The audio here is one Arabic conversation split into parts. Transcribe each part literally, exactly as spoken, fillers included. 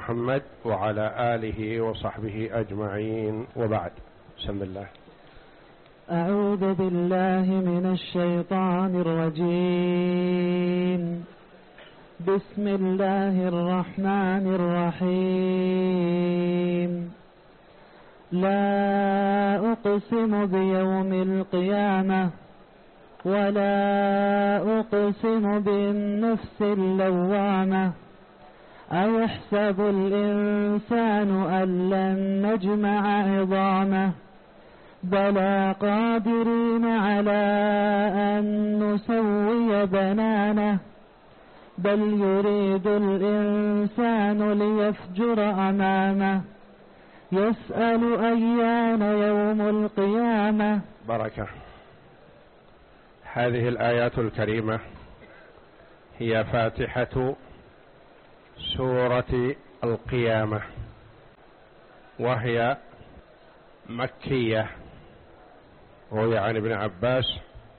محمد وعلى آله وصحبه أجمعين، وبعد. بسم الله. أعوذ بالله من الشيطان الرجيم. بسم الله الرحمن الرحيم. لا أقسم بيوم القيامة ولا أقسم بالنفس اللوامة أيحسب الإنسان أن لن نجمع عظامه بلى قادرين على أن نسوي بنانه بل يريد الإنسان ليفجر أمامه يسأل أيان يوم القيامة. بركة. هذه الآيات الكريمة هي فاتحة سورة القيامة، وهي مكية، روي عن ابن عباس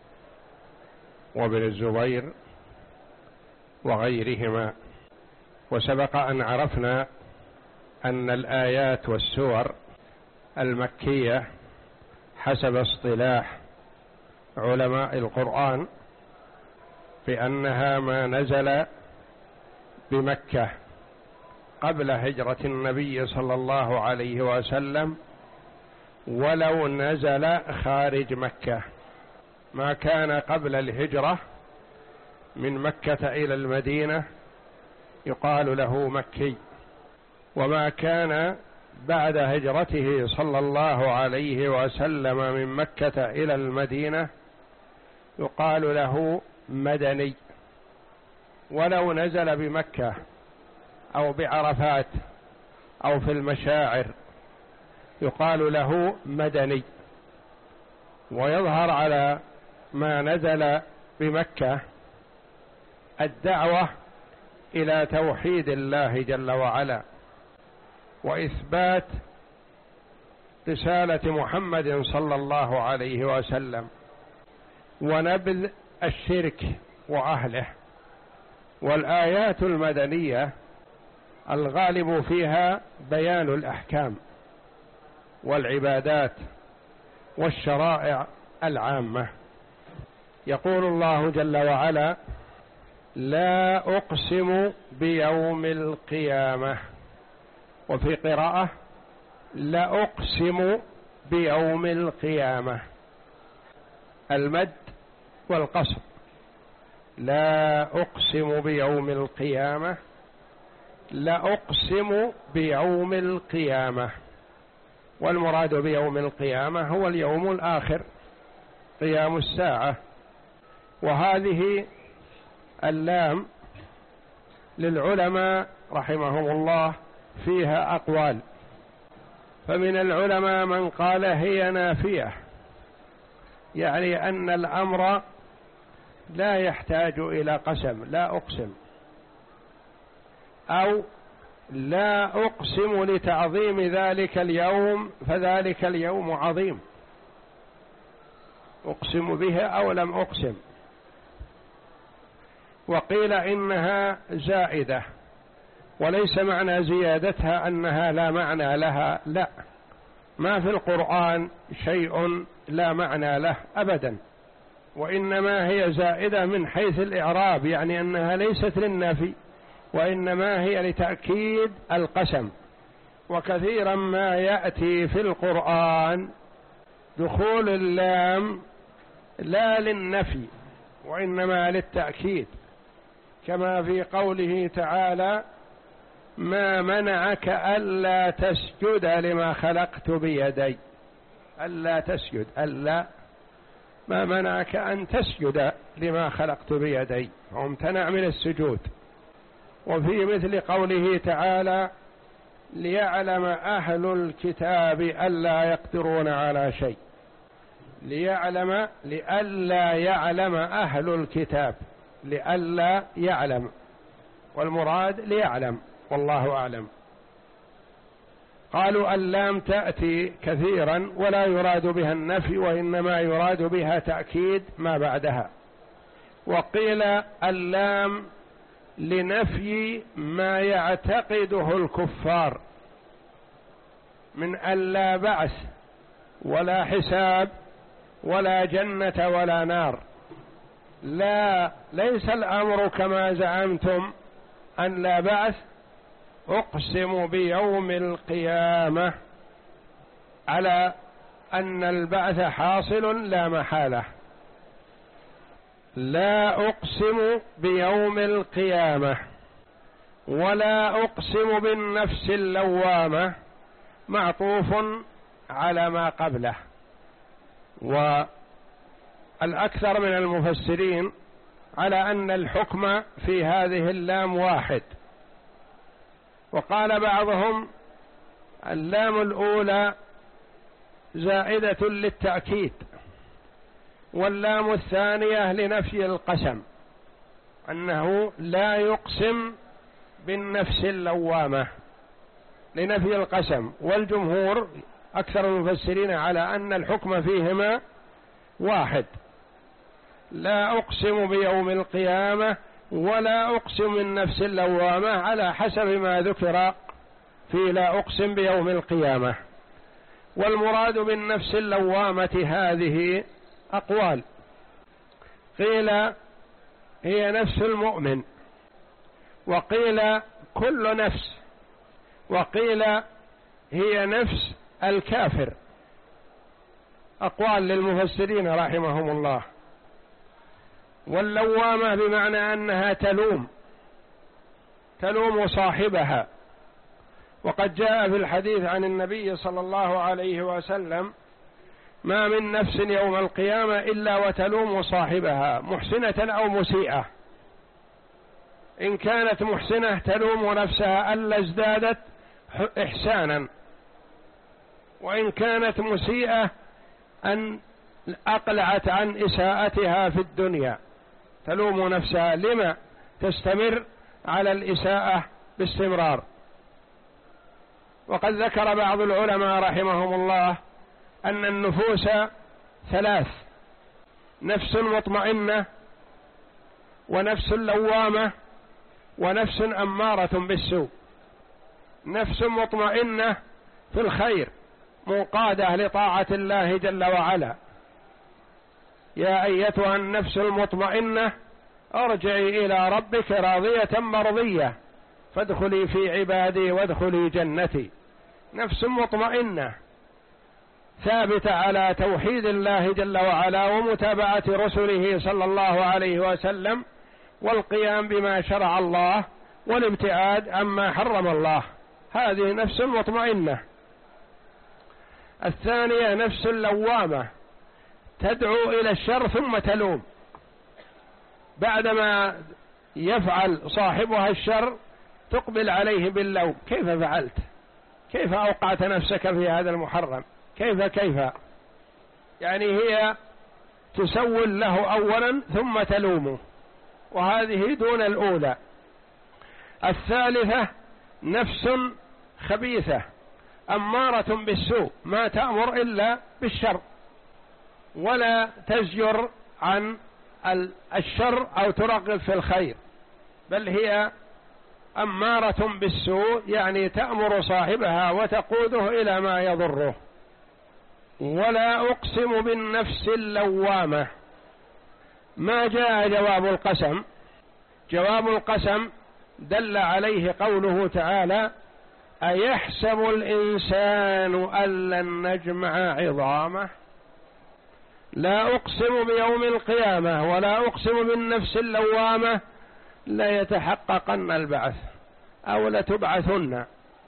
وابن الزبير وغيرهما. وسبق أن عرفنا أن الآيات والسور المكية حسب اصطلاح علماء القرآن بأنها ما نزل بمكة قبل هجرة النبي صلى الله عليه وسلم، ولو نزل خارج مكة. ما كان قبل الهجرة من مكة إلى المدينة يقال له مكي، وما كان بعد هجرته صلى الله عليه وسلم من مكة إلى المدينة يقال له مدني. ولو نزل بمكة أو بعرفات أو في المشاعر يقال له مدني. ويظهر على ما نزل بمكة الدعوة إلى توحيد الله جل وعلا وإثبات رسالة محمد صلى الله عليه وسلم ونبذ الشرك وأهله. والآيات المدنية الغالب فيها بيان الأحكام والعبادات والشرائع العامة. يقول الله جل وعلا: لا أقسم بيوم القيامة، وفي قراءة لا أقسم بيوم القيامة، المد والقصر. لا أقسم بيوم القيامة، لا أقسم بيوم القيامة. والمراد بيوم القيامة هو اليوم الآخر، قيام الساعة. وهذه اللام للعلماء رحمهم الله فيها أقوال، فمن العلماء من قال هي نافية، يعني أن الأمر لا يحتاج إلى قسم، لا أقسم، أو لا أقسم لتعظيم ذلك اليوم فذلك اليوم عظيم، أقسم به أو لم أقسم. وقيل إنها زائدة، وليس معنى زيادتها أنها لا معنى لها، لا، ما في القرآن شيء لا معنى له أبدا، وإنما هي زائدة من حيث الإعراب، يعني أنها ليست للنفي وإنما هي لتأكيد القسم. وكثيرا ما يأتي في القرآن دخول اللام لا للنفي وإنما للتأكيد، كما في قوله تعالى: ما منعك ألا تسجد لما خلقت بيدي. ألا تسجد، ألا، ما منعك أن تسجد لما خلقت بيدي، وامتنع من السجود. وفي مثل قوله تعالى: ليعلم أهل الكتاب ألا يقدرون على شيء. ليعلم، لئلا يعلم أهل الكتاب، لئلا يعلم، والمراد ليعلم، والله أعلم. قالوا اللام تأتي كثيرا ولا يراد بها النفي وإنما يراد بها تأكيد ما بعدها. وقيل اللام لنفي ما يعتقده الكفار من أن لا بعث ولا حساب ولا جنة ولا نار. لا، ليس الأمر كما زعمتم أن لا بعث. أقسم بيوم القيامة على أن البعث حاصل لا محالة. لا أقسم بيوم القيامة ولا أقسم بالنفس اللوامة معطوف على ما قبله. والأكثر من المفسرين على أن الحكم في هذه اللام واحد، وقال بعضهم اللام الأولى زائدة للتأكيد، واللام الثانية لنفي القسم، أنه لا يقسم بالنفس اللوامة لنفي القسم. والجمهور أكثر المفسرين على أن الحكم فيهما واحد، لا أقسم بيوم القيامة ولا أقسم بالنفس اللوامة، على حسب ما ذكر في لا أقسم بيوم القيامة. والمراد بالنفس اللوامة هذه أقوال، قيل هي نفس المؤمن، وقيل كل نفس، وقيل هي نفس الكافر. أقوال للمفسرين رحمهم الله. واللوامة بمعنى أنها تلوم تلوم صاحبها. وقد جاء في الحديث عن النبي صلى الله عليه وسلم ما من نفس يوم القيامة إلا وتلوم صاحبها محسنة أو مسيئة. إن كانت محسنة تلوم نفسها ألا ازدادت إحسانا، وإن كانت مسيئة أن أقلعت عن إساءتها في الدنيا، تلوم نفسها لما تستمر على الإساءة باستمرار. وقد ذكر بعض العلماء رحمهم الله أن النفوس ثلاث: نفس مطمئنة، ونفس لوامة، ونفس أمارة بالسوء. نفس مطمئنة في الخير منقادة لطاعة الله جل وعلا: يا أيتها النفس المطمئنة ارجعي إلى ربك راضية مرضية فادخلي في عبادي وادخلي جنتي. نفس مطمئنة ثابتة على توحيد الله جل وعلا ومتابعة رسله صلى الله عليه وسلم والقيام بما شرع الله والابتعاد عما حرم الله. هذه نفس مطمئنة. الثانية نفس لوامة تدعو إلى الشر ثم تلوم، بعدما يفعل صاحبها الشر تقبل عليه باللوم: كيف فعلت؟ كيف أوقعت نفسك في هذا المحرم؟ كيف كيف يعني هي تسول له أولا ثم تلومه، وهذه دون الأولى. الثالثة نفس خبيثة أمارة بالسوء، ما تأمر إلا بالشر ولا تزجر عن الشر أو ترغب في الخير، بل هي أمارة بالسوء، يعني تأمر صاحبها وتقوده إلى ما يضره. ولا أقسم بالنفس اللوامة. ما جاء جواب القسم؟ جواب القسم دل عليه قوله تعالى: أيحسب الإنسان أن لن نجمع عظامه. لا أقسم بيوم القيامة ولا أقسم بالنفس اللوامة ليتحققن البعث أو لتبعثن.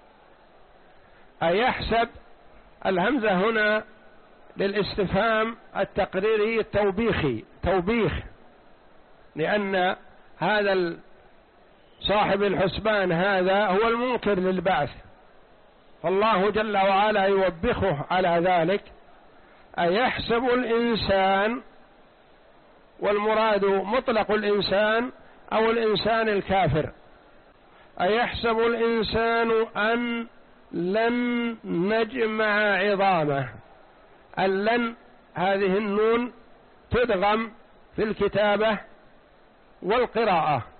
أيحسب، الهمزة هنا للاستفهام التقريري التوبيخي، توبيخ، لأن هذا صاحب الحسبان هذا هو المنكر للبعث، فالله جل وعلا يوبخه على ذلك. أيحسب الإنسان، والمراد مطلق الإنسان أو الإنسان الكافر. أيحسب الإنسان أن لن نجمع عظامه. اللن هذه النون تدغم في الكتابة والقراءة،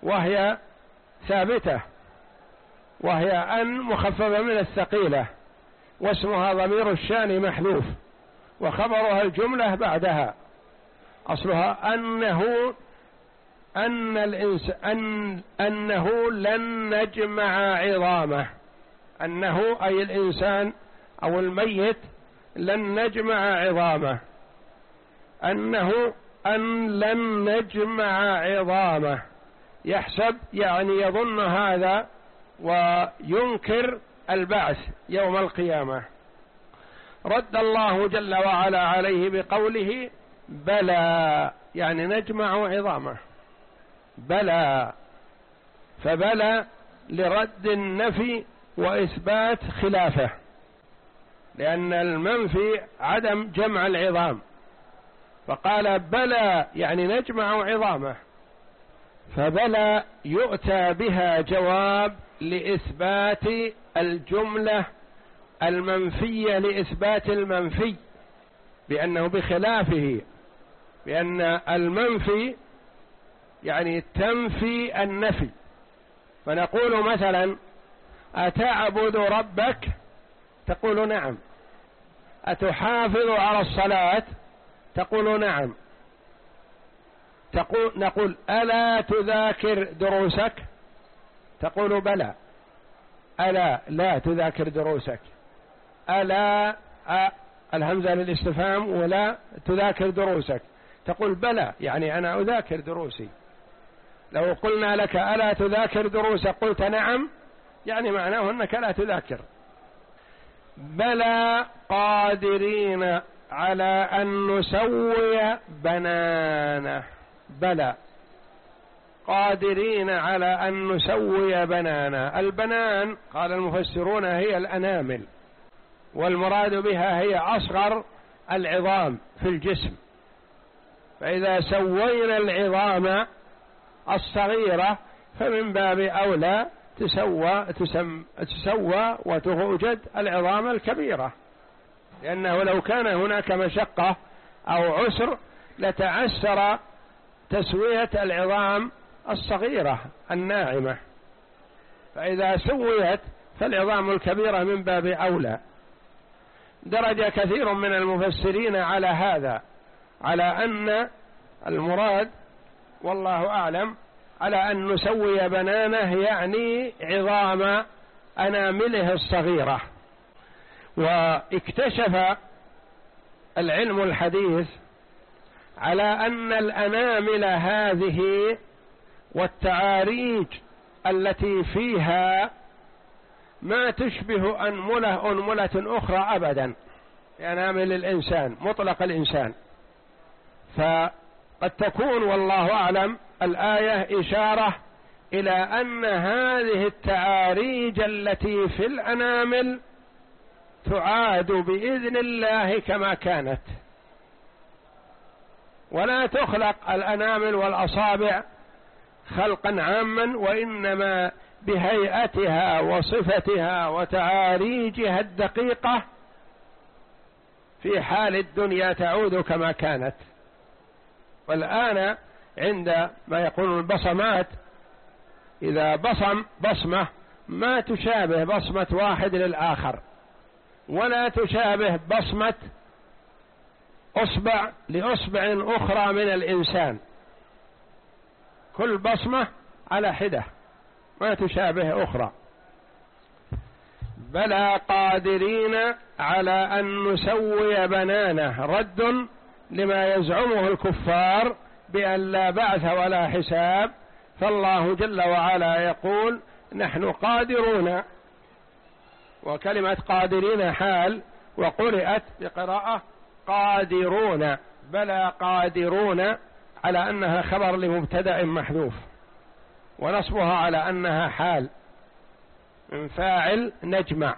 وهي ثابتة، وهي أن مخففة من الثقيلة، واسمها ضمير الشأن محذوف، وخبرها الجملة بعدها. أصلها أنه أن الإنس أن أنه لن نجمع عظامه، أنه أي الإنسان أو الميت لن نجمع عظامه، أنه أن لن نجمع عظامه، يحسب يعني يظن هذا وينكر البعث يوم القيامة. رد الله جل وعلا عليه بقوله بلى، يعني نجمع عظامه، بلى، فبلى لرد النفي وإثبات خلافه، لأن المنفي عدم جمع العظام، فقال بلى يعني نجمع عظامه، فبلى يؤتى بها جواب لإثبات الجملة المنفية لإثبات المنفي، بأنه بخلافه، بأن المنفي يعني تنفي النفي. فنقول مثلا أتعبد ربك؟ تقول نعم. أتحافظ على الصلاة؟ تقول نعم. تقول نقول ألا تذاكر دروسك؟ تقول بلى. ألا لا تذاكر دروسك؟ ألا أ... الهمزة للاستفهام، ولا تذاكر دروسك؟ تقول بلى يعني أنا أذاكر دروسي. لو قلنا لك ألا تذاكر دروسك قلت نعم، يعني معناه أنك لا تذاكر. بلى قادرين على أن نسوي بنانه، بلى قادرين على أن نسوي بنانه. البنان قال المفسرون هي الأنامل، والمراد بها هي أصغر العظام في الجسم، فإذا سوينا العظام الصغيرة فمن باب أولى تسوى, تسم تسوى وتوجد العظام الكبيرة، لأنه لو كان هناك مشقة أو عسر لتعسر تسوية العظام الصغيرة الناعمة، فإذا سويت فالعظام الكبيرة من باب أولى. درج كثير من المفسرين على هذا، على أن المراد والله أعلم على أن نسوي بنانه يعني عظام أنامله الصغيرة. واكتشف العلم الحديث على أن الأنامل هذه والتعاريج التي فيها ما تشبه أنملة أنملة أخرى أبدا، أنامل الإنسان مطلق الإنسان. فقد تكون والله أعلم الآية إشارة إلى أن هذه التعاريج التي في الأنامل تعاد بإذن الله كما كانت، ولا تخلق الأنامل والأصابع خلقا عاما، وإنما بهيئتها وصفتها وتعاريجها الدقيقة في حال الدنيا تعود كما كانت. والآن عند ما يقولون البصمات، إذا بصم بصمة ما تشابه بصمة واحد للآخر، ولا تشابه بصمة أصبع لأصبع أخرى من الإنسان، كل بصمة على حدة ما تشابه أخرى. بلى قادرين على أن نسوي بنانه، رد لما يزعمه الكفار بأن لا بعث ولا حساب. فالله جل وعلا يقول نحن قادرون، وكلمة قادرين حال، وقرأت بقراءة قادرون، بلى قادرون على أنها خبر لمبتدأ محذوف، ونصبها على أنها حال من فاعل نجمع.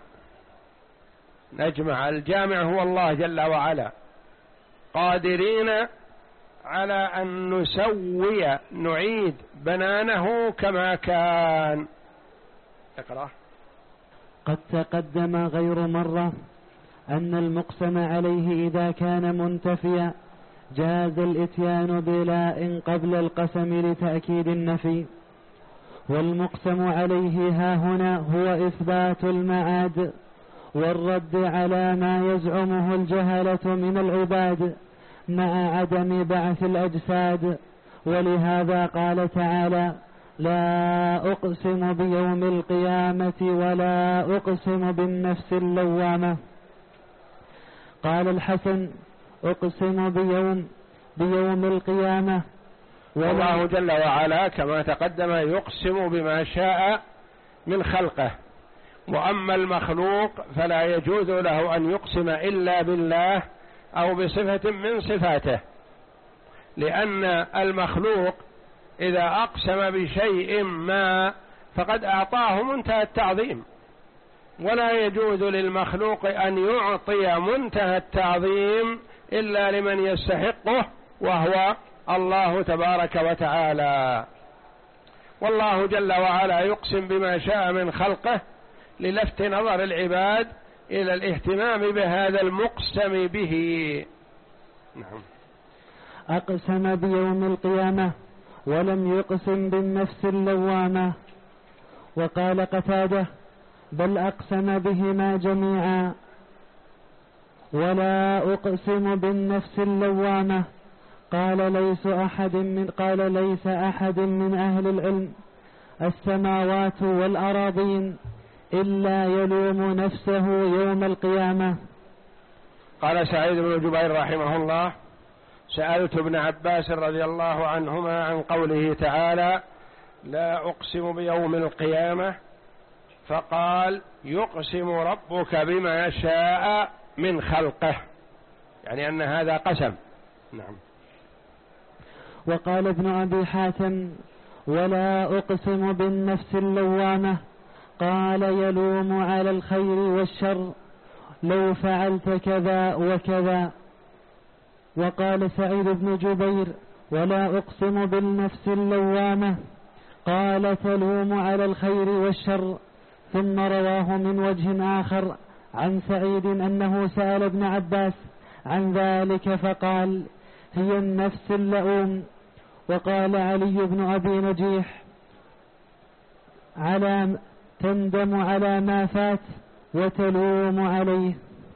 نجمع الجامع هو الله جل وعلا. قادرين على أن نسوي نعيد بنانه كما كان. اقرأ. قد تقدم غير مرة أن المقسم عليه إذا كان منتفيا جاز الإتيان بلاء قبل القسم لتأكيد النفي، والمقسم عليه هاهنا هو إثبات المعاد والرد على ما يزعمه الجهلة من العباد مع عدم بعث الأجساد. ولهذا قال تعالى: لا أقسم بيوم القيامة ولا أقسم بالنفس اللوامة. قال الحسن: أقسم بيوم بيوم القيامة. والله جل وعلا كما تقدم يقسم بما شاء من خلقه، وأما المخلوق فلا يجوز له أن يقسم إلا بالله أو بصفة من صفاته، لأن المخلوق إذا أقسم بشيء ما فقد أعطاه منتهى التعظيم، ولا يجوز للمخلوق أن يعطي منتهى التعظيم إلا لمن يستحقه وهو الله تبارك وتعالى. والله جل وعلا يقسم بما شاء من خلقه للفت نظر العباد إلى الاهتمام بهذا المقسم به. نعم. أقسم بيوم القيامة ولم يقسم بالنفس اللوامة. وقال قتادة: بل أقسم بهما جميعا. ولا أقسم بالنفس اللوامة. قال ليس أحد من قال ليس أحد من أهل العلم السماوات والأراضين إلا يلوم نفسه يوم القيامة. قال سعيد بن جبير رحمه الله: سألت ابن عباس رضي الله عنهما عن قوله تعالى: لا أقسم بيوم القيامة، فقال: يقسم ربك بما شاء من خلقه، يعني أن هذا قسم. نعم. وقال ابن أبي حاتم: ولا أقسم بالنفس اللوامة. قال: يلوم على الخير والشر، لو فعلت كذا وكذا. وقال سعيد بن جبير: ولا أقسم بالنفس اللوامة. قال: تلوم على الخير والشر. ثم رواه من وجه آخر عن سعيد أنه سأل ابن عباس عن ذلك فقال: هي النفس اللؤوم. وقال علي بن أبي نجيح: على تندم على ما فات وتلوم عليه.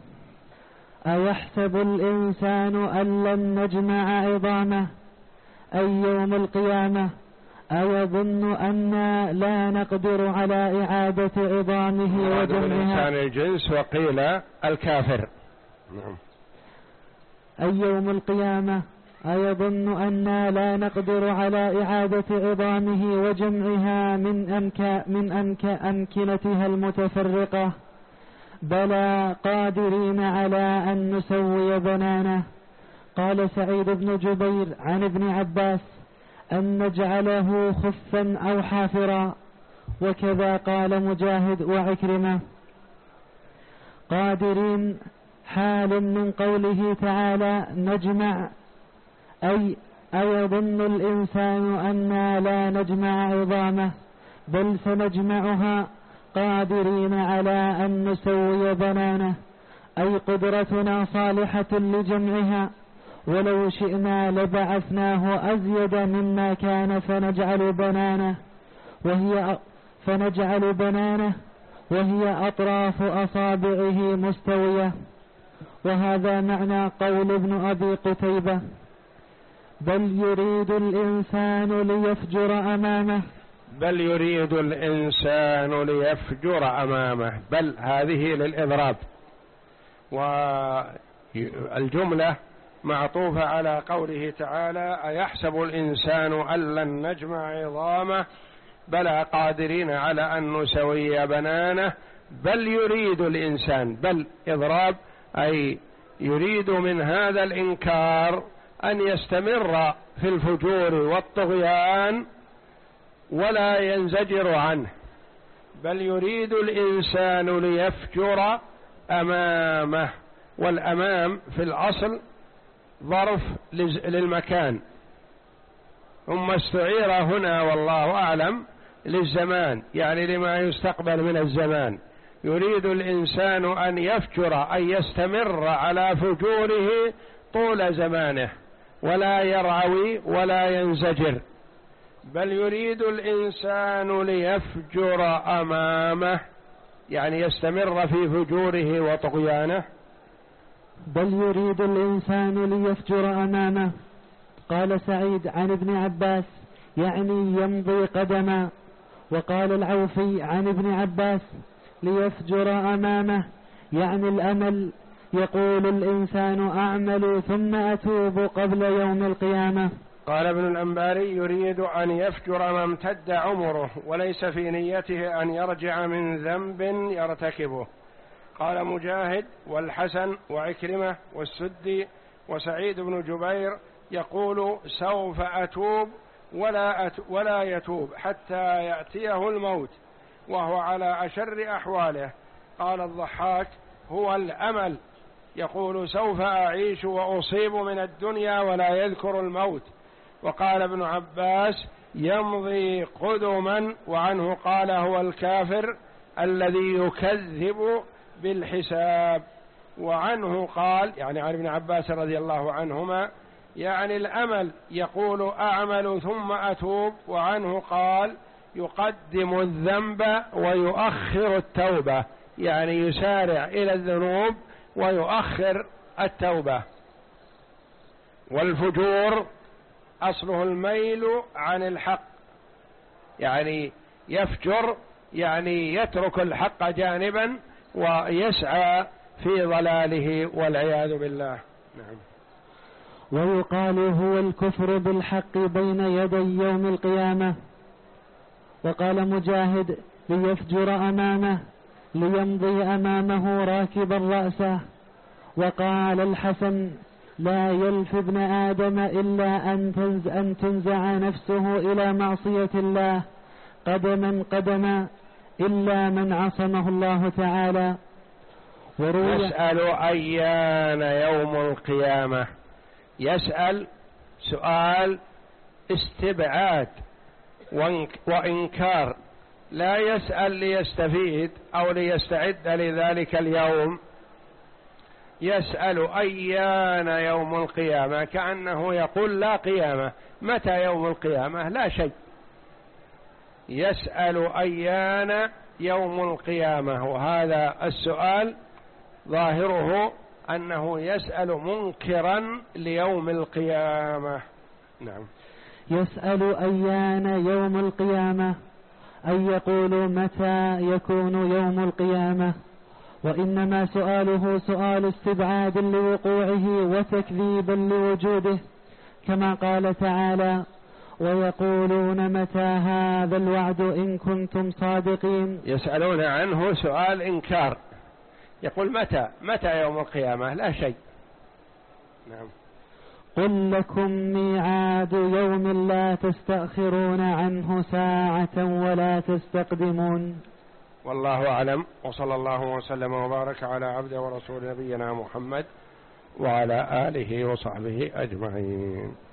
أيحسب الإنسان أن لن نجمع عظامه، أي يوم القيامة، أيظن أن لا نقدر على إعادة عظامه وجمعها. الإنسان الجنس وقيل الكافر. نعم. أي يوم القيامة أيظن أن لا نقدر على إعادة عظامه وجمعها من أمك من أمك أمكنتها المتفرقة، بلى قادرين على أن نسوي بنانه. قال سعيد بن جبير عن ابن عباس: أن نجعله خفا أو حافرا. وكذا قال مجاهد وعكرمة. قادرين حال من قوله تعالى نجمع، أي أيظن الإنسان أنا لا نجمع عظامه، بل سنجمعها قادرين على أن نسوي بنانه، أي قدرتنا صالحة لجمعها، ولو شئنا لبعثناه أزيد مما كان فنجعل بنانه وهي فنجعل بنانه وهي أطراف أصابعه مستوية. وهذا معنى قول ابن أبي قتيبة: بل يريد الإنسان ليفجر أمامه. بل يريد الإنسان ليفجر أمامه، بل هذه للإضراب، والجملة معطوفة على قوله تعالى: أيحسب الإنسان أن لن نجمع عظامه، بلى قادرين على أن نسوي بنانه. بل يريد الإنسان، بل إضراب، أي يريد من هذا الإنكار أن يستمر في الفجور والطغيان ولا ينزجر عنه. بل يريد الإنسان ليفجر أمامه، والأمام في الأصل ظرف للمكان، ثم استعير هنا والله أعلم للزمان، يعني لما يستقبل من الزمان. يريد الإنسان أن يفجر، أن يستمر على فجوره طول زمانه، ولا يرعوي ولا ينزجر، بل يريد الإنسان ليفجر أمامه، يعني يستمر في فجوره وطغيانه. بل يريد الإنسان ليفجر أمامه. قال سعيد عن ابن عباس يعني يمضي قدما. وقال العوفي عن ابن عباس ليفجر أمامه يعني الأمل، يقول الإنسان أعمل ثم أتوب قبل يوم القيامة. قال ابن الأنباري يريد أن يفجر ما امتد عمره وليس في نيته أن يرجع من ذنب يرتكبه. قال مجاهد والحسن وعكرمة والسدي وسعيد بن جبير يقول سوف أتوب ولا, أت ولا يتوب حتى يأتيه الموت وهو على أشر أحواله. قال الضحاك هو الأمل، يقول سوف أعيش وأصيب من الدنيا ولا يذكر الموت. وقال ابن عباس يمضي قدما، وعنه قال هو الكافر الذي يكذب بالحساب. وعنه قال يعني عن ابن عباس رضي الله عنهما يعني الأمل، يقول أعمل ثم أتوب. وعنه قال يقدم الذنب ويؤخر التوبة، يعني يسارع إلى الذنوب ويؤخر التوبة. والفجور أصله الميل عن الحق، يعني يفجر يعني يترك الحق جانبا ويسعى في ضلاله والعياذ بالله. نعم. ويقال هو الكفر بالحق بين يدي يوم القيامة. وقال مجاهد ليفجر أمامه ليمضي أمامه راكبا رأسه. وقال الحسن لا يلف ابن آدم إلا أن, تنز أن تنزع نفسه إلى معصية الله قدما قدما إلا من عصمه الله تعالى. يسأل أيان يوم القيامة، يسأل سؤال استبعاد وإنكار، لا يسأل ليستفيد أو ليستعد لذلك اليوم، يسأل أيان يوم القيامة كأنه يقول لا قيامة. متى يوم القيامة؟ لا شيء. يسأل أيان يوم القيامة، وهذا السؤال ظاهره أنه يسأل منكرا ليوم القيامة. نعم. يسأل أيان يوم القيامة أي يقول متى يكون يوم القيامة، وإنما سؤاله سؤال استبعاد لوقوعه وتكذيبا لوجوده، كما قال تعالى ويقولون متى هذا الوعد إن كنتم صادقين. يسألون عنه سؤال إنكار، يقول متى متى يوم القيامة؟ لا شيء. نعم. قل لكم ميعاد يوم لا تستأخرون عنه ساعة ولا تستقدمون. والله أعلم، وصلى الله وسلم وبارك على عبده ورسول نبينا محمد وعلى آله وصحبه أجمعين.